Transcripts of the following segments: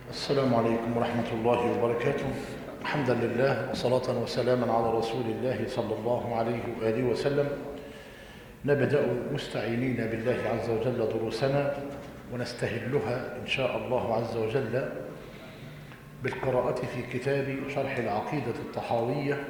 السلام عليكم ورحمة الله وبركاته. حمدا لله وصلاة وسلاما على رسول الله صلى الله عليه وآله وسلم. نبدأ مستعينين بالله عز وجل دروسنا ونستهلها إن شاء الله عز وجل بالقراءة في كتاب شرح العقيدة الطحاوية،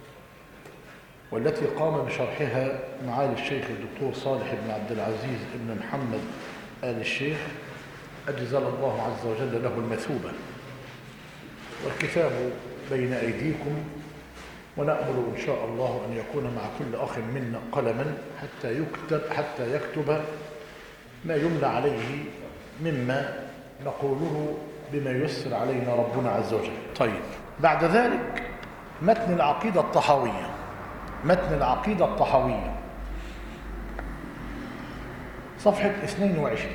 والتي قام بشرحها معالي الشيخ الدكتور صالح بن عبد العزيز بن محمد آل الشيخ، أجزل الله عز وجل له المثوبة. والكتاب بين أيديكم، ونأمل إن شاء الله أن يكون مع كل أخ منا قلما حتى يكتب ما يملى عليه مما نقوله بما ييسر علينا ربنا عز وجل. طيب، بعد ذلك متن العقيدة الطحاوية. متن العقيدة الطحاوية صفحة 22.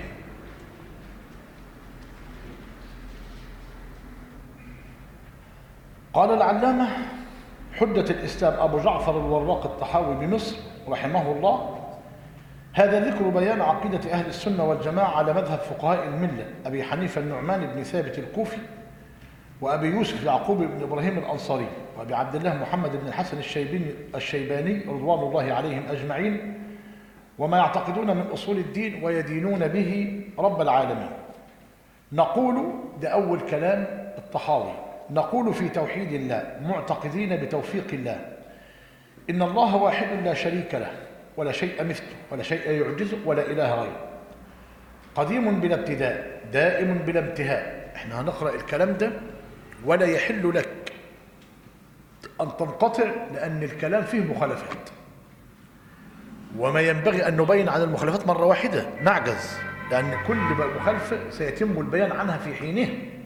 قال العلامة حجة الإسلام أبو جعفر الوراق الطحاوي بمصر رحمه الله: هذا ذكر بيان عقيدة أهل السنة والجماعة على مذهب فقهاء الملة أبي حنيفة النعمان بن ثابت الكوفي، وأبي يوسف يعقوب بن إبراهيم الأنصاري، وأبي عبد الله محمد بن الحسن الشيباني رضوان الله عليهم أجمعين، وما يعتقدون من أصول الدين ويدينون به رب العالمين. نقول، ده أول كلام الطحاوي، نقول في توحيد الله معتقدين بتوفيق الله إن الله واحد لا شريك له ولا شيء مثله ولا شيء يعجزه ولا إله غيره، قديم بلا ابتداء دائم بلا انتهاء. احنا هنقرأ الكلام ده ولا يحل لك أن تنقطع، لأن الكلام فيه مخالفات، وما ينبغي أن نبين عن المخالفات مرة واحدة، نعجز، لأن كل مخالفة سيتم البيان عنها في حينه.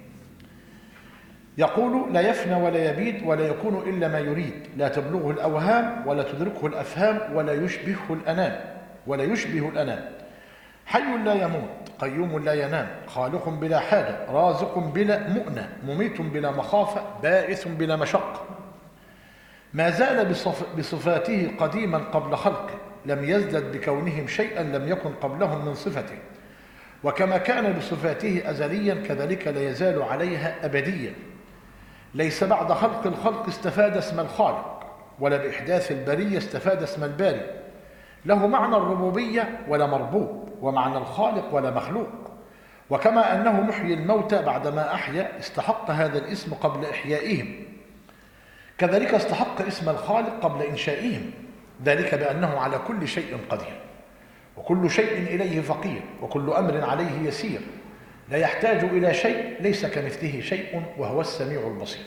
يقول: لا يفنى ولا يبيد ولا يكون إلا ما يريد، لا تبلغه الأوهام ولا تدركه الأفهام ولا يشبه الأنام، حي لا يموت، قيوم لا ينام، خالق بلا حاجة، رازق بلا مؤنة، مميت بلا مخافة، باعث بلا مشقة، ما زال بصفاته قديما قبل خلقه، لم يزدد بكونهم شيئا لم يكن قبلهم من صفته، وكما كان بصفاته أزليا كذلك لا يزال عليها أبديا، ليس بعد خلق الخلق استفاد اسم الخالق، ولا بإحداث البرية استفاد اسم الباري، له معنى الربوبية ولا مربوب، ومعنى الخالق ولا مخلوق، وكما أنه محيي الموتى بعدما أحيا استحق هذا الاسم قبل إحيائهم، كذلك استحق اسم الخالق قبل إنشائهم، ذلك بأنه على كل شيء قدير، وكل شيء إليه فقير، وكل أمر عليه يسير، لا يحتاج إلى شيء، ليس كمثله شيء، وهو السميع البصير.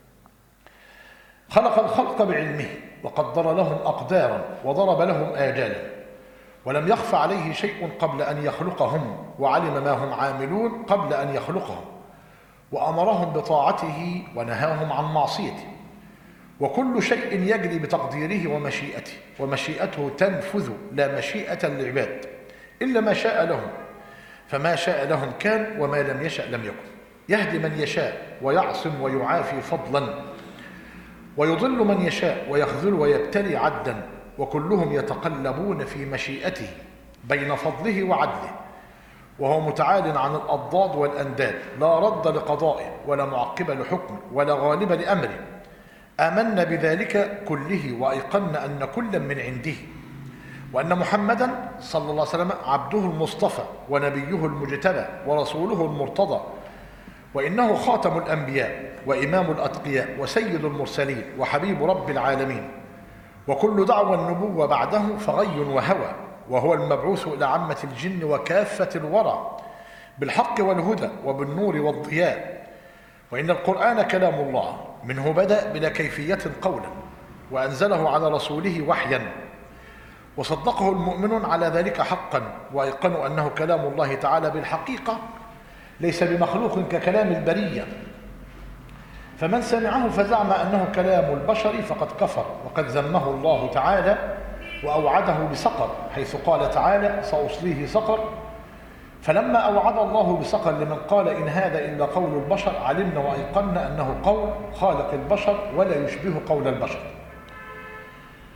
خلق الخلق بعلمه وقدر لهم أقدارا وضرب لهم آجالا، ولم يخف عليه شيء قبل أن يخلقهم، وعلم ما هم عاملون قبل أن يخلقهم، وأمرهم بطاعته ونهاهم عن معصيته، وكل شيء يجري بتقديره ومشيئته، ومشيئته تنفذ لا مشيئة للعباد إلا ما شاء لهم، فما شاء لهم كان، وما لم يشأ لم يكن، يهدي من يشاء ويعصم ويعافي فضلا، ويضل من يشاء ويخذل ويبتلي عدا، وكلهم يتقلبون في مشيئته بين فضله وعدله، وهو متعال عن الأضداد والأنداد، لا رد لقضائه ولا معقب لحكمه ولا غالب لأمره. آمنا بذلك كله وأيقنا أن كلا من عنده، وأن محمدا صلى الله عليه وسلم عبده المصطفى ونبيه المجتبى ورسوله المرتضى، وإنه خاتم الأنبياء وإمام الأتقياء وسيد المرسلين وحبيب رب العالمين، وكل دعوى النبوة بعده فغي وهوى، وهو المبعوث إلى عامة الجن وكافة الورى بالحق والهدى وبالنور والضياء، وإن القرآن كلام الله، منه بدأ بلا كيفية قولا، وأنزله على رسوله وحيا، وصدقه المؤمنون على ذلك حقا، وأيقنوا أنه كلام الله تعالى بالحقيقة، ليس بمخلوق ككلام البرية، فمن سمعه فزعم أنه كلام البشر فقد كفر، وقد ذمه الله تعالى وأوعده بسقر، حيث قال تعالى: سأصليه سقر. فلما أوعد الله بسقر لمن قال إن هذا إلا قول البشر، علمنا وأيقنا أنه قول خالق البشر ولا يشبه قول البشر.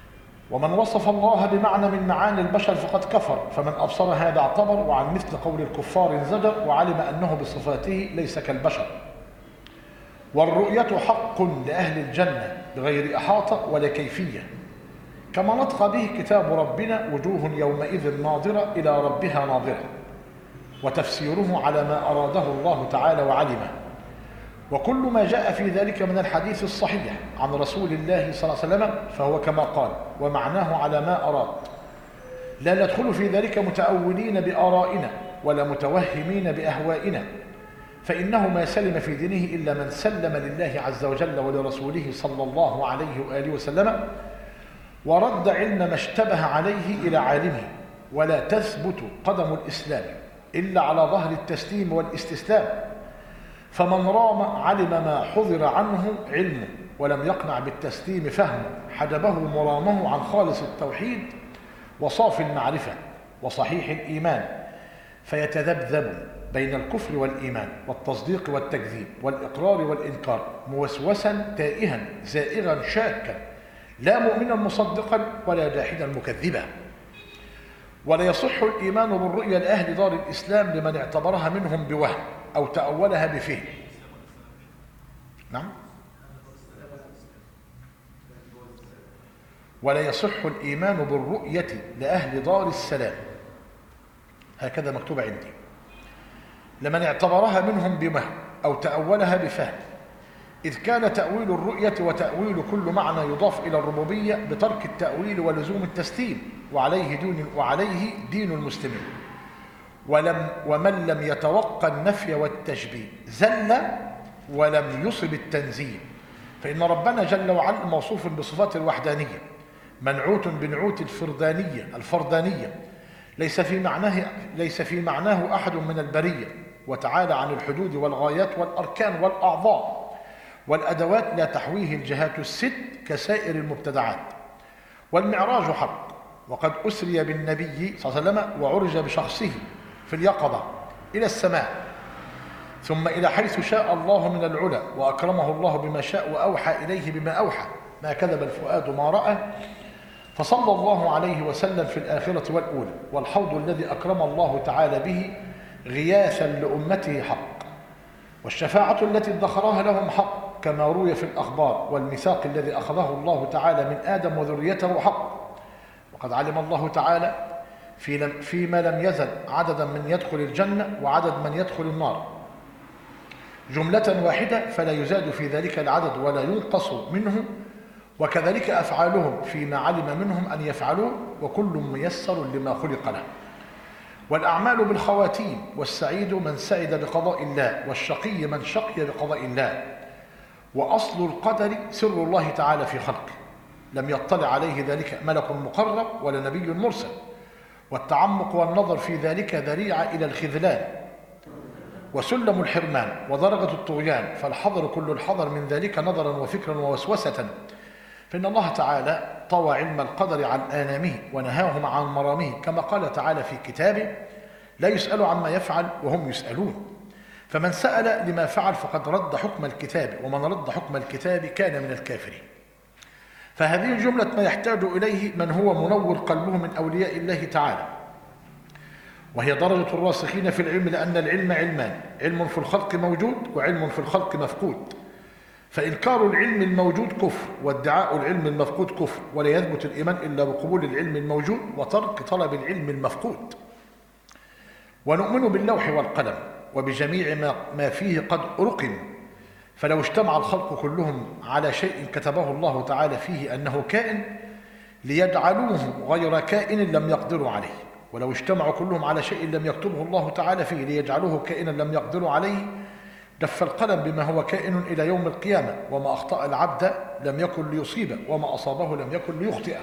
ومن وصف الله بمعنى من معاني البشر فقد كفر، فمن أبصر هذا اعتبر، وعن مثل قول الكفار انزجر، وعلم أنه بصفاته ليس كالبشر. والرؤية حق لأهل الجنة بغير إحاطة ولا كيفية، كما نطق به كتاب ربنا: وجوه يومئذ ناظرة إلى ربها ناظرة، وتفسيره على ما أراده الله تعالى وعلمه. وكل ما جاء في ذلك من الحديث الصحيح عن رسول الله صلى الله عليه وسلم فهو كما قال، ومعناه على ما أراد. لا ندخل في ذلك متأولين بآرائنا ولا متوهمين بأهوائنا، فإنه ما سلم في دينه إلا من سلم لله عز وجل ولرسوله صلى الله عليه وآله وسلم، ورد علم ما اشتبه عليه إلى عالمه. ولا تثبت قدم الإسلام إلا على ظهر التسليم والاستسلام، فمن رام علم ما حضر عنه علمه، ولم يقنع بالتسليم فهمه، حجبه مرامه عن خالص التوحيد وصافي المعرفة وصحيح الإيمان، فيتذبذب بين الكفر والإيمان والتصديق والتكذيب والإقرار والإنكار، موسوسا تائها زائغا شاكا، لا مؤمنا مصدقا ولا جاحدا مكذبا. ولا يصح الإيمان بالرؤيا لأهل دار الإسلام لمن اعتبرها منهم بوهم أو تأولها بفهم. نعم. ولا يصح الإيمان بالرؤية لأهل دار السلام، هكذا مكتوب عندي، لمن اعتبرها منهم بوهم أو تأولها بفهم، إذ كان تأويل الرؤية وتأويل كل معنى يضاف إلى الربوبية بترك التأويل ولزوم التسليم، وعليه دين المسلمين. ومن لم يتوقع النفي والتشبيه زل ولم يصب التنزيل، فإن ربنا جل وعلا موصوف بصفات الوحدانية، منعوت بنعوت الفردانية، ليس في معناه أحد من البرية، وتعالى عن الحدود والغايات والأركان والأعضاء والأدوات لا تحويه الجهات الست كسائر المبتدعات. والمعراج حق، وقد أسري بالنبي صلى الله عليه وسلم وعرج بشخصه في اليقظة إلى السماء، ثم إلى حيث شاء الله من العلا، وأكرمه الله بما شاء وأوحى إليه بما أوحى، ما كذب الفؤاد ما رأى. فصلى الله عليه وسلم في الآخرة والأولى، والحوض الذي أكرم الله تعالى به غياثا لأمته حق، والشفاعة التي ادخرها لهم حق كما روي في الأخبار، والميثاق الذي أخذه الله تعالى من آدم وذريته حق. وقد علم الله تعالى فيما لم يزل عددا من يدخل الجنة وعدد من يدخل النار جملة واحدة، فلا يزاد في ذلك العدد ولا ينقص منه، وكذلك أفعالهم فيما علم منهم أن يفعلوه، وكل ميسر لما خلق له. والأعمال بالخواتيم، والسعيد من سعد بقضاء الله، والشقي من شقي بقضاء الله. وأصل القدر سر الله تعالى في خلقه، لم يطلع عليه ذلك ملك مقرب ولا نبي مرسل، والتعمق والنظر في ذلك ذريعة إلى الخذلان وسلم الحرمان ودرجة الطغيان، فالحذر كل الحذر من ذلك نظرا وفكرا ووسوسة، فإن الله تعالى طوى علم القدر عن آنامه ونهاهم عن مرامه، كما قال تعالى في كتابه: لا يسأل عما يفعل وهم يسألون. فمن سأل لما فعل فقد رد حكم الكتاب، ومن رد حكم الكتاب كان من الكافرين. فهذه جملة ما يحتاج إليه من هو منور قلبه من أولياء الله تعالى، وهي درجة الراسخين في العلم، لأن العلم علمان: علم في الخلق موجود، وعلم في الخلق مفقود. فإنكار العلم الموجود كفر، وادعاء العلم المفقود كفر، ولا يثبت الإيمان إلا بقبول العلم الموجود وترك طلب العلم المفقود. ونؤمن باللوح والقلم وبجميع ما فيه قد رقم، فلو اجتمع الخلق كلهم على شيء كتبه الله تعالى فيه أنه كائن ليجعلوه غير كائن لم يقدروا عليه، ولو اجتمعوا كلهم على شيء لم يكتبه الله تعالى فيه ليجعلوه كائنا لم يقدروا عليه دف القلم بما هو كائن إلى يوم القيامة، وما أخطأ العبد لم يكن ليصيبه، وما أصابه لم يكن ليخطئه.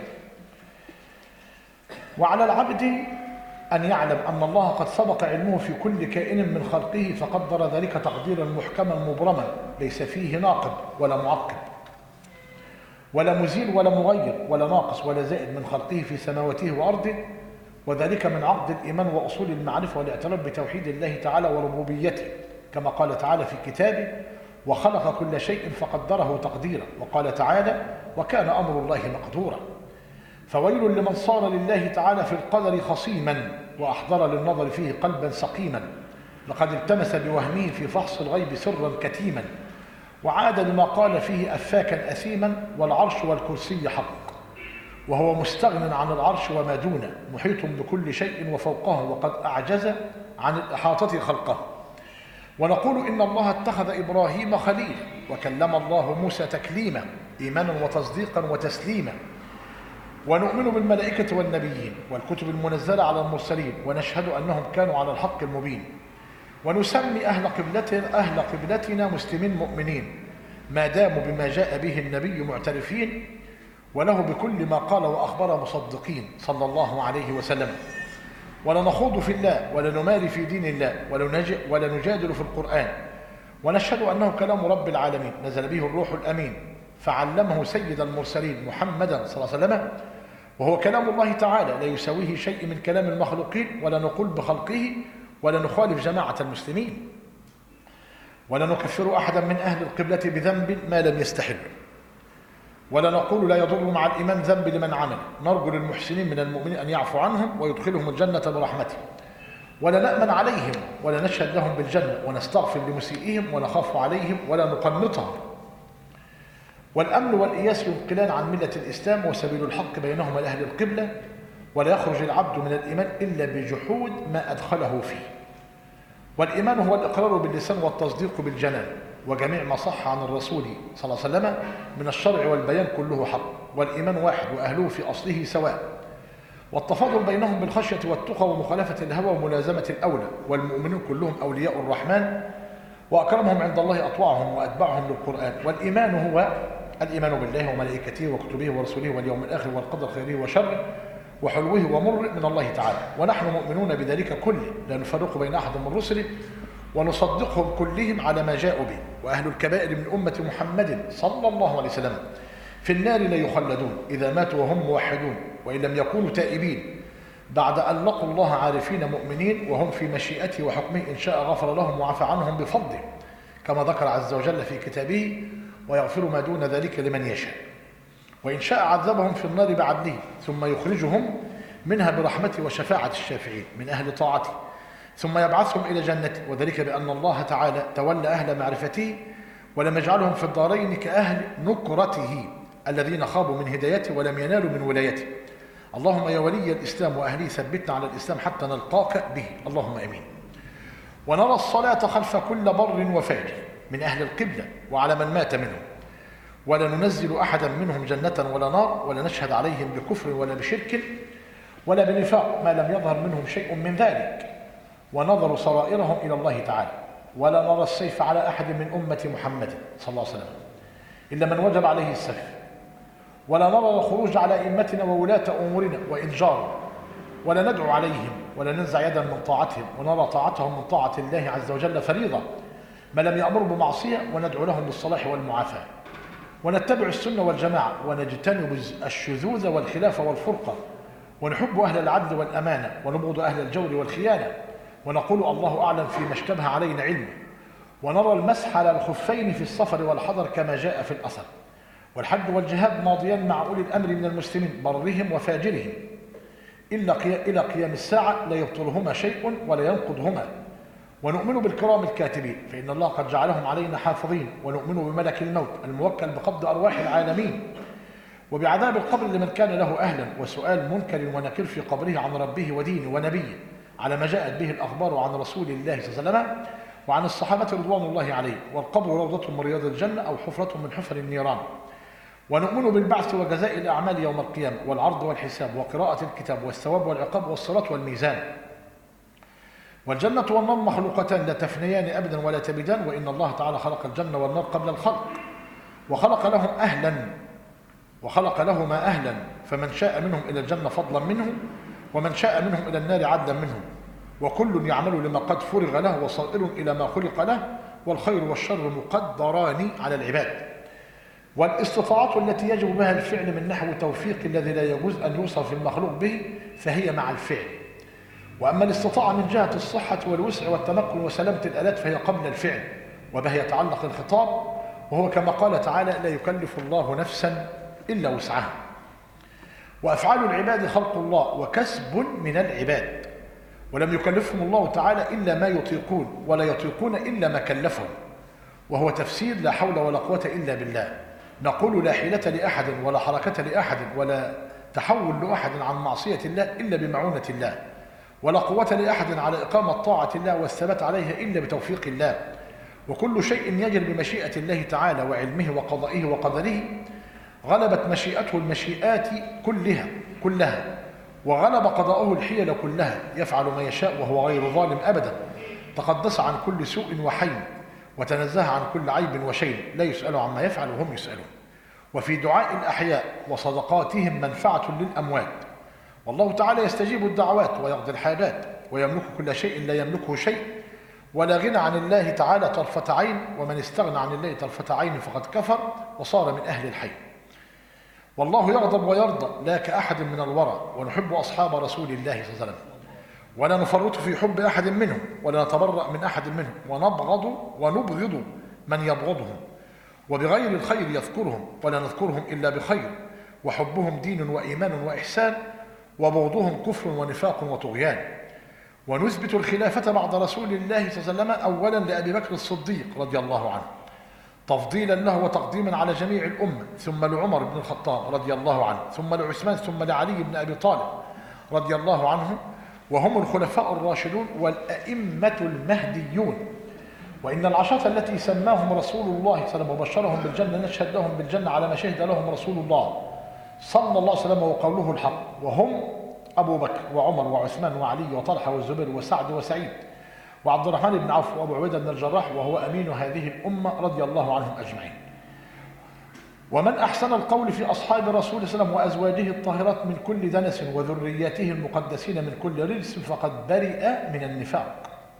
وعلى العبد أن يعلم أن الله قد سبق علمه في كل كائن من خلقه، فقدر ذلك تقديرا محكما مبرما، ليس فيه ناقض ولا معقب ولا مزيل ولا مغير ولا ناقص ولا زائد من خلقه في سماواته وأرضه، وذلك من عقد الإيمان وأصول المعرفة والاعتراف بتوحيد الله تعالى وربوبيته، كما قال تعالى في كتابه: وخلق كل شيء فقدره تقديرا. وقال تعالى: وكان أمر الله مقدورا. فويل لمن صار لله تعالى في القدر خصيما وأحضر للنظر فيه قلبا سقيما، لقد التمس بوهمه في فحص الغيب سرا كتيما، وعاد لما قال فيه أفاكا أثيما، والعرش والكرسي حق، وهو مستغن عن العرش وما دونه، محيط بكل شيء وفوقه، وقد أعجز عن الإحاطة خلقه. ونقول إن الله اتخذ إبراهيم خليلا، وكلم الله موسى تكليما، إيمانا وتصديقا وتسليما. ونؤمن بالملائكة والنبيين والكتب المنزلة على المرسلين، ونشهد أنهم كانوا على الحق المبين. ونسمي أهل قبلتنا مسلمين مؤمنين، ما داموا بما جاء به النبي معترفين، وله بكل ما قال وأخبر مصدقين صلى الله عليه وسلم. ولا نخوض في الله ولا نماري في دين الله ولا نجادل في القرآن، ونشهد أنه كلام رب العالمين نزل به الروح الأمين، فعلمه سيد المرسلين محمدا صلى الله عليه وسلم، وهو كلام الله تعالى لا يساويه شيء من كلام المخلوقين، ولا نقول بخلقه، ولا نخالف جماعة المسلمين، ولا نكفر أحدا من أهل القبلة بذنب ما لم يستحل، ولا نقول لا يضر مع الإيمان ذنب لمن عمل، نرجو للمحسنين من المؤمنين أن يعفو عنهم ويدخلهم الجنة برحمته، ولا نأمن عليهم ولا نشهد لهم بالجنة، ونستغفر لمسيئهم ونخاف عليهم ولا نقنطهم. والأمن والإياس ينقلان عن ملة الإسلام، وسبيل الحق بينهما لأهل القبلة، ولا يخرج العبد من الإيمان إلا بجحود ما أدخله فيه. والإيمان هو الإقرار باللسان والتصديق بالجنان، وجميع ما صح عن الرسول صلى الله عليه وسلم من الشرع والبيان كله حق. والإيمان واحد وأهله في أصله سواء، والتفاضل بينهم بالخشية والتقى ومخالفة الهوى وملازمة الأولى. والمؤمنون كلهم أولياء الرحمن، وأكرمهم عند الله أطوعهم وأتبعهم للقرآن. والإيمان هو الإيمان بالله وملائكته وكتبه ورسله واليوم الآخر والقدر خيره وشره وحلوه ومر من الله تعالى. ونحن مؤمنون بذلك كله، لا نفرق بين أحد من رسله، ونصدقهم كلهم على ما جاءوا به. وأهل الكبائر من أمة محمد صلى الله عليه وسلم في النار لا يخلدون إذا ماتوا وهم موحدون، وإن لم يكونوا تائبين بعد أن لقوا الله عارفين مؤمنين، وهم في مشيئته وحكمه، إن شاء غفر لهم وعفى عنهم بفضله، كما ذكر عز وجل في كتابه: ويغفر ما دون ذلك لمن يشاء. وإن شاء عذبهم في النار بعدله، ثم يخرجهم منها برحمته وشفاعة الشافعين من أهل طاعته، ثم يبعثهم إلى جنته، وذلك بأن الله تعالى تولى أهل معرفته، ولم يجعلهم في الدارين كأهل نكرته الذين خابوا من هدايته ولم ينالوا من ولايته. اللهم يا ولي الإسلام وأهله ثبتنا على الإسلام حتى نلقاك به، اللهم آمين. ونرى الصلاة خلف كل بر وفاجر من أهل القبلة وعلى من مات منهم، ولا ننزل أحدا منهم جنة ولا نار، ولا نشهد عليهم بكفر ولا بشرك ولا بنفاق ما لم يظهر منهم شيء من ذلك، ونظر سرائرهم إلى الله تعالى. ولا نرى السيف على أحد من أمة محمد صلى الله عليه وسلم إلا من وجب عليه السيف، ولا نرى الخروج على أئمتنا وولاة أمورنا وإن جاروا، ولا ندعو عليهم ولا ننزع يدا من طاعتهم، ونرى طاعتهم من طاعة الله عز وجل فريضة ما لم يأمروا بمعصية، وندعو لهم بالصلاح والمعافاة، ونتبع السنة والجماعة، ونجتنب الشذوذ والخلاف والفرقة، ونحب أهل العدل والأمانة، ونبغض أهل الجور والخيانة، ونقول الله أعلم فيما اشتبه علينا علمه. ونرى المسح على الخفين في السفر والحضر كما جاء في الأثر، والحج والجهاد ماضيان مع أولي الأمر من المسلمين برهم وفاجرهم إلى قيام الساعة، لا يبطلهما شيء ولا ينقضهما. ونؤمن بالكرام الكاتبين، فإن الله قد جعلهم علينا حافظين. ونؤمن بملك الموت الموكل بقبض أرواح العالمين، وبعذاب القبر لمن كان له أهلا، وسؤال منكر ونكر في قبره عن ربه ودينه ونبيه على ما جاءت به الأخبار عن رسول الله صلى الله عليه وسلم وعن الصحابة رضوان الله عليه. والقبر روضة من رياض الجنة أو حفرة من حفر النيران. ونؤمن بالبعث وجزاء الأعمال يوم القيامة، والعرض والحساب، وقراءة الكتاب، والثواب والعقاب، والصراط والميزان. والجنة والنار مخلوقتان لا تفنيان أبدا ولا تبدان، وإن الله تعالى خلق الجنة والنار قبل الخلق، وخلق لهما أهلا، فمن شاء منهم إلى الجنة فضلا منه، ومن شاء منهم إلى النار عدلا منهم، وكل يعمل لما قد فرغ له، وصائر إلى ما خلق له، والخير والشر مقدران على العباد. والاستطاعات التي يجب بها الفعل من نحو توفيق الذي لا يجوز أن يوصف المخلوق به فهي مع الفعل. وأما الاستطاعة من جهة الصحة والوسع والتمكن وسلامة الآلات فهي قبل الفعل، وبها يتعلق الخطاب، وهو كما قال تعالى: لا يكلف الله نفسا إلا وسعها. وأفعال العباد خلق الله وكسب من العباد، ولم يكلفهم الله تعالى إلا ما يطيقون، ولا يطيقون إلا ما كلفهم، وهو تفسير لا حول ولا قوة إلا بالله. نقول لا حيلة لأحد ولا حركة لأحد ولا تحول لأحد عن معصية الله إلا بمعونة الله، ولا قوة لأحد على إقامة طاعة الله والثبات عليها إلا بتوفيق الله. وكل شيء يجري بمشيئة الله تعالى وعلمه وقضائه وقدره. غلبت مشيئته المشيئات كلها وغلب قضاؤه الحيل كلها. يفعل ما يشاء وهو غير ظالم أبدا. تقدس عن كل سوء وحين، وتنزه عن كل عيب وشين، لا يسأل عما يفعل وهم يسألون. وفي دعاء الأحياء وصدقاتهم منفعة للأموات، والله تعالى يستجيب الدعوات ويقضي الحاجات، ويملك كل شيء لا يملكه شيء، ولا غنى عن الله تعالى طرفة عين، ومن استغنى عن الله طرفة عين فقد كفر وصار من أهل الحي. والله يغضب ويرضى لا كأحد من الورى، ونحب أصحاب رسول الله صلى الله عليه وسلم، ولا نفرط في حب أحد منهم، ولا نتبرأ من أحد منهم، ونبغض من يبغضهم، وبغير الخير يذكرهم، ولا نذكرهم إلا بخير. وحبهم دين وإيمان وإحسان، وبغضهم كفر ونفاق وطغيان. ونثبت الخلافة بعد رسول الله صلى الله عليه وسلم أولا لأبي بكر الصديق رضي الله عنه تفضيلا له وتقديما على جميع الأمة، ثم لعمر بن الخطاب رضي الله عنه، ثم لعثمان، ثم لعلي بن أبي طالب رضي الله عنه، وهم الخلفاء الراشدون والأئمة المهديون. وإن العشرة التي سماهم رسول الله صلى الله عليه وسلم وبشرهم بالجنة نشهد لهم بالجنة على ما شهد لهم رسول الله صلى الله عليه وسلم وقوله الحق، وهم أبو بكر وعمر وعثمان وعلي وطلحة والزبير وسعد وسعيد وعبد الرحمن بن عوف وأبو عبيدة بن الجراح، وهو أمين هذه الأمة رضي الله عنهم أجمعين. ومن أحسن القول في أصحاب رسول الله صلى الله عليه وسلم وأزواجه الطاهرات من كل دنس، وذرياته المقدسين من كل رجس، فقد برئ من النفاق.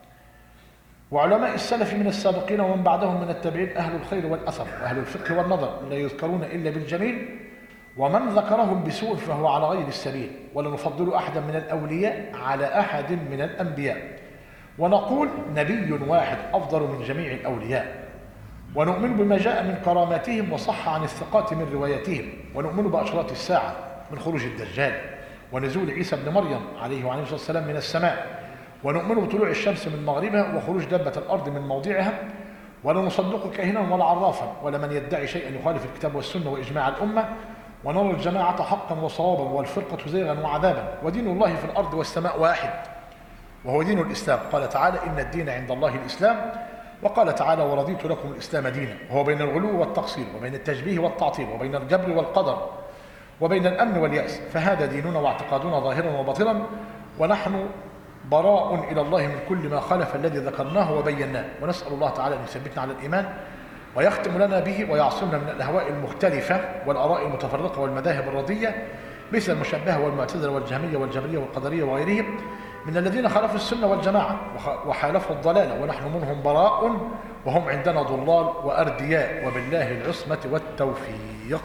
وعلماء السلف من السابقين ومن بعدهم من التابعين أهل الخير والأثر وأهل الفقه والنظر لا يذكرون إلا بالجميل، ومن ذكرهم بسوء فهو على غير السبيل. ولا نفضل أحدا من الأولياء على أحد من الأنبياء، ونقول نبي واحد أفضل من جميع الأولياء. ونؤمن بما جاء من كراماتهم وصح عن الثقات من رواياتهم. ونؤمن بأشراط الساعة من خروج الدجال ونزول عيسى بن مريم عليه وعليه الصلاة والسلام من السماء. ونؤمن بطلوع الشمس من مغربها وخروج دابة الأرض من موضعها. ولا نصدق كاهنا ولا عرافا ولا من يدعي شيئا يخالف الكتاب والسنة وإجماع الأمة. ونرى الجماعة حقا وصوابا والفرقة زيغا وعذابا. ودين الله في الأرض والسماء واحد، وهو دين الإسلام. قال تعالى إن الدين عند الله الإسلام. وقال تعالى ورضيت لكم الإسلام دينا. وهو بين الغلو والتقصير، وبين التشبيه والتعطيل، وبين الجبر والقدر، وبين الأمن واليأس. فهذا ديننا واعتقادنا ظاهرا وباطنا، ونحن براء إلى الله من كل ما خالف الذي ذكرناه وبيناه. ونسأل الله تعالى أن يثبتنا على الإيمان ويختم لنا به ويعصمنا من الأهواء المختلفة والآراء المتفرقة والمذاهب الردية مثل المشبهة والمعتزلة والجهمية والجبرية والقدرية وغيرهم من الذين خالفوا السنة والجماعة وحالفوا الضلالة، ونحن منهم براء وهم عندنا ضلال وأردياء، وبالله العصمة والتوفيق.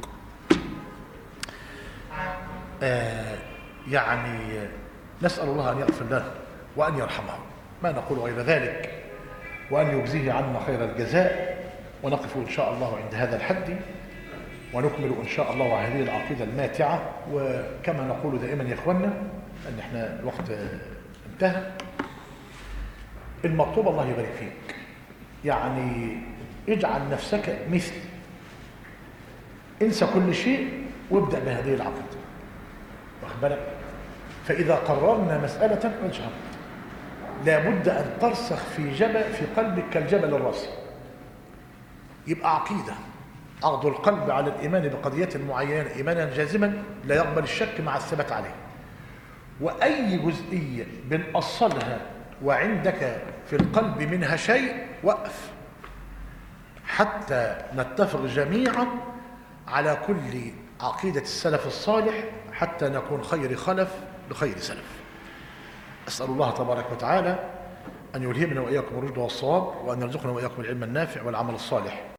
يعني نسأل الله أن يغفر له وأن يرحمه، ما نقول غير ذلك، وأن يجزيه عنا خير الجزاء. ونقف إن شاء الله عند هذا الحد، ونكمل إن شاء الله هذه العقيدة الماتعة. وكما نقول دائما يا إخواننا أن إحنا الوقت انتهى، المطلوب الله يبارك فيك يعني اجعل نفسك مثل، انسى كل شيء وابدأ بهذه العقيدة، واخد بالك؟ فإذا قررنا مسألة اجهر، لابد أن ترسخ في قلبك كالجبل الراسي، يبقى عقيدة عقد القلب على الإيمان بقضية معينة إيمانا جازما لا يقبل الشك مع الثبات عليه. وأي جزئية بنأصلها وعندك في القلب منها شيء وقف حتى نتفق جميعا على كل عقيدة السلف الصالح حتى نكون خير خلف لخير سلف. أسأل الله تبارك وتعالى أن يلهمنا وإياكم الرشد والصواب، وأن يرزقنا وإياكم العلم النافع والعمل الصالح.